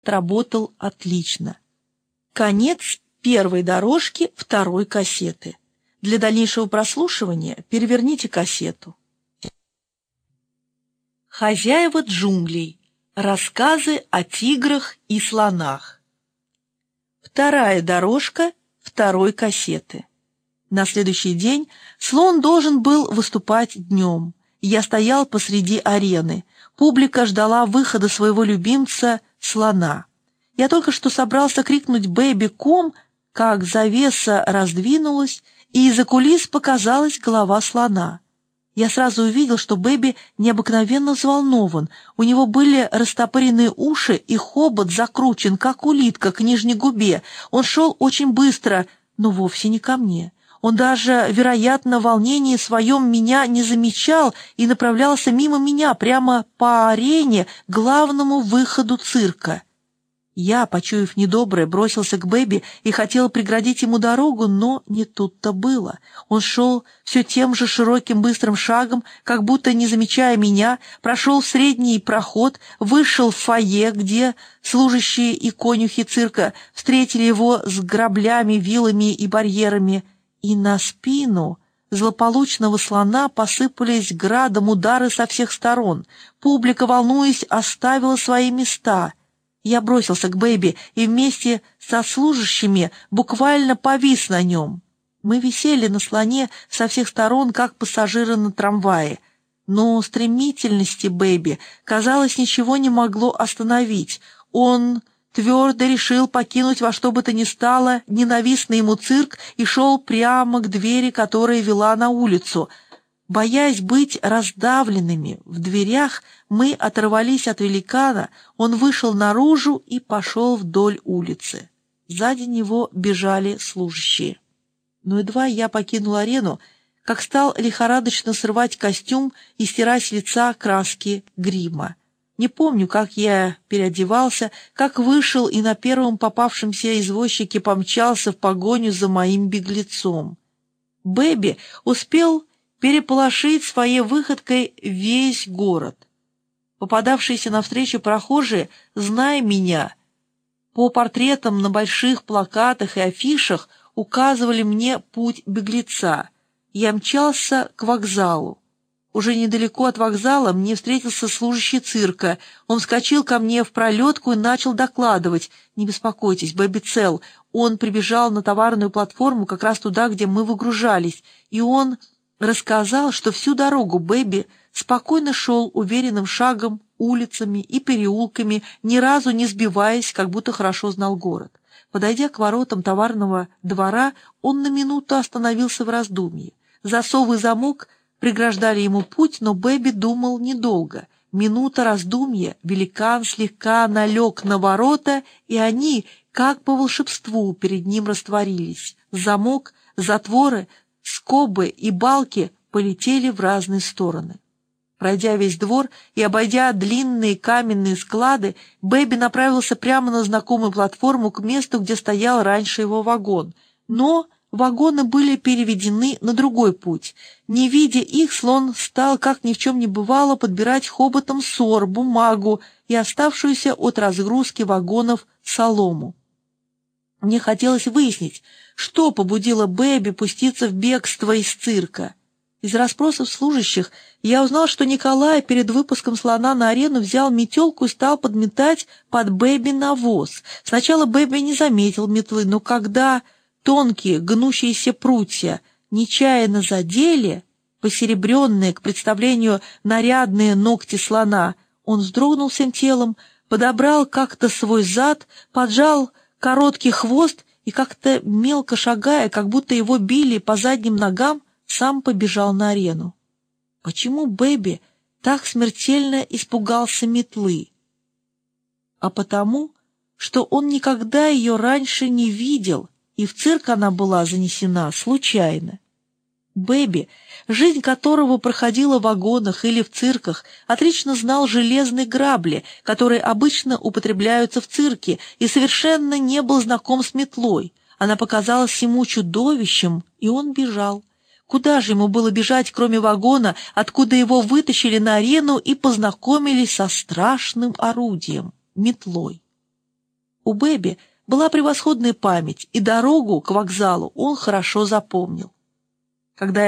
Отработал отлично. Конец первой дорожки второй кассеты. Для дальнейшего прослушивания переверните кассету. Хозяева джунглей. Рассказы о тиграх и слонах. Вторая дорожка второй кассеты. На следующий день слон должен был выступать днем. Я стоял посреди арены. Публика ждала выхода своего любимца слона. Я только что собрался крикнуть «Бэби-ком», как завеса раздвинулась, и из-за кулис показалась голова слона. Я сразу увидел, что Бэби необыкновенно взволнован. У него были растопыренные уши и хобот закручен, как улитка, к нижней губе. Он шел очень быстро, но вовсе не ко мне. Он даже, вероятно, в волнении своем меня не замечал и направлялся мимо меня прямо по арене к главному выходу цирка. Я, почуяв недоброе, бросился к Бэби и хотел преградить ему дорогу, но не тут-то было. Он шел все тем же широким быстрым шагом, как будто не замечая меня, прошел в средний проход, вышел в фойе, где служащие и конюхи цирка встретили его с граблями, вилами и барьерами, и на спину злополучного слона посыпались градом удары со всех сторон. Публика, волнуясь, оставила свои места. Я бросился к Бэби и вместе со служащими буквально повис на нем. Мы висели на слоне со всех сторон, как пассажиры на трамвае. Но стремительности Бэби, казалось, ничего не могло остановить. Он твердо решил покинуть во что бы то ни стало ненавистный ему цирк и шел прямо к двери, которая вела на улицу. Боясь быть раздавленными в дверях, мы оторвались от великана, он вышел наружу и пошел вдоль улицы. Сзади него бежали служащие. Но едва я покинул арену, как стал лихорадочно срывать костюм и стирать с лица краски грима. Не помню, как я переодевался, как вышел и на первом попавшемся извозчике помчался в погоню за моим беглецом. Бэби успел переполошить своей выходкой весь город. Попадавшиеся навстречу прохожие, зная меня, по портретам на больших плакатах и афишах указывали мне путь беглеца. Я мчался к вокзалу. Уже недалеко от вокзала мне встретился служащий цирка. Он вскочил ко мне в пролетку и начал докладывать. «Не беспокойтесь, Бэби цел. Он прибежал на товарную платформу как раз туда, где мы выгружались, и он рассказал, что всю дорогу Бэби спокойно шел уверенным шагом улицами и переулками, ни разу не сбиваясь, как будто хорошо знал город. Подойдя к воротам товарного двора, он на минуту остановился в раздумье. Засов и замок преграждали ему путь, но Бэби думал недолго. Минута раздумья, великан слегка налег на ворота, и они, как по волшебству, перед ним растворились. Замок, затворы, скобы и балки полетели в разные стороны. Пройдя весь двор и обойдя длинные каменные склады, Бэби направился прямо на знакомую платформу к месту, где стоял раньше его вагон. Но вагоны были переведены на другой путь. Не видя их, слон стал, как ни в чем не бывало, подбирать хоботом сор, бумагу и оставшуюся от разгрузки вагонов солому. Мне хотелось выяснить, что побудило Бэби пуститься в бегство из цирка. Из расспросов служащих я узнал, что Николай перед выпуском слона на арену взял метелку и стал подметать под Бэби навоз. Сначала Бэби не заметил метлы, но когда тонкие гнущиеся прутья нечаянно задели посеребренные к представлению нарядные ногти слона, он вздрогнул всем телом, подобрал как-то свой зад, поджал короткий хвост и как-то мелко шагая, как будто его били по задним ногам, сам побежал на арену. Почему Бэби так смертельно испугался метлы? А потому, что он никогда ее раньше не видел, и в цирк она была занесена случайно. Бэби, жизнь которого проходила в вагонах или в цирках, отлично знал железные грабли, которые обычно употребляются в цирке, и совершенно не был знаком с метлой. Она показалась ему чудовищем, и он бежал. Куда же ему было бежать, кроме вагона, откуда его вытащили на арену и познакомили со страшным орудием — метлой? У Бэби была превосходная память, и дорогу к вокзалу он хорошо запомнил. Когда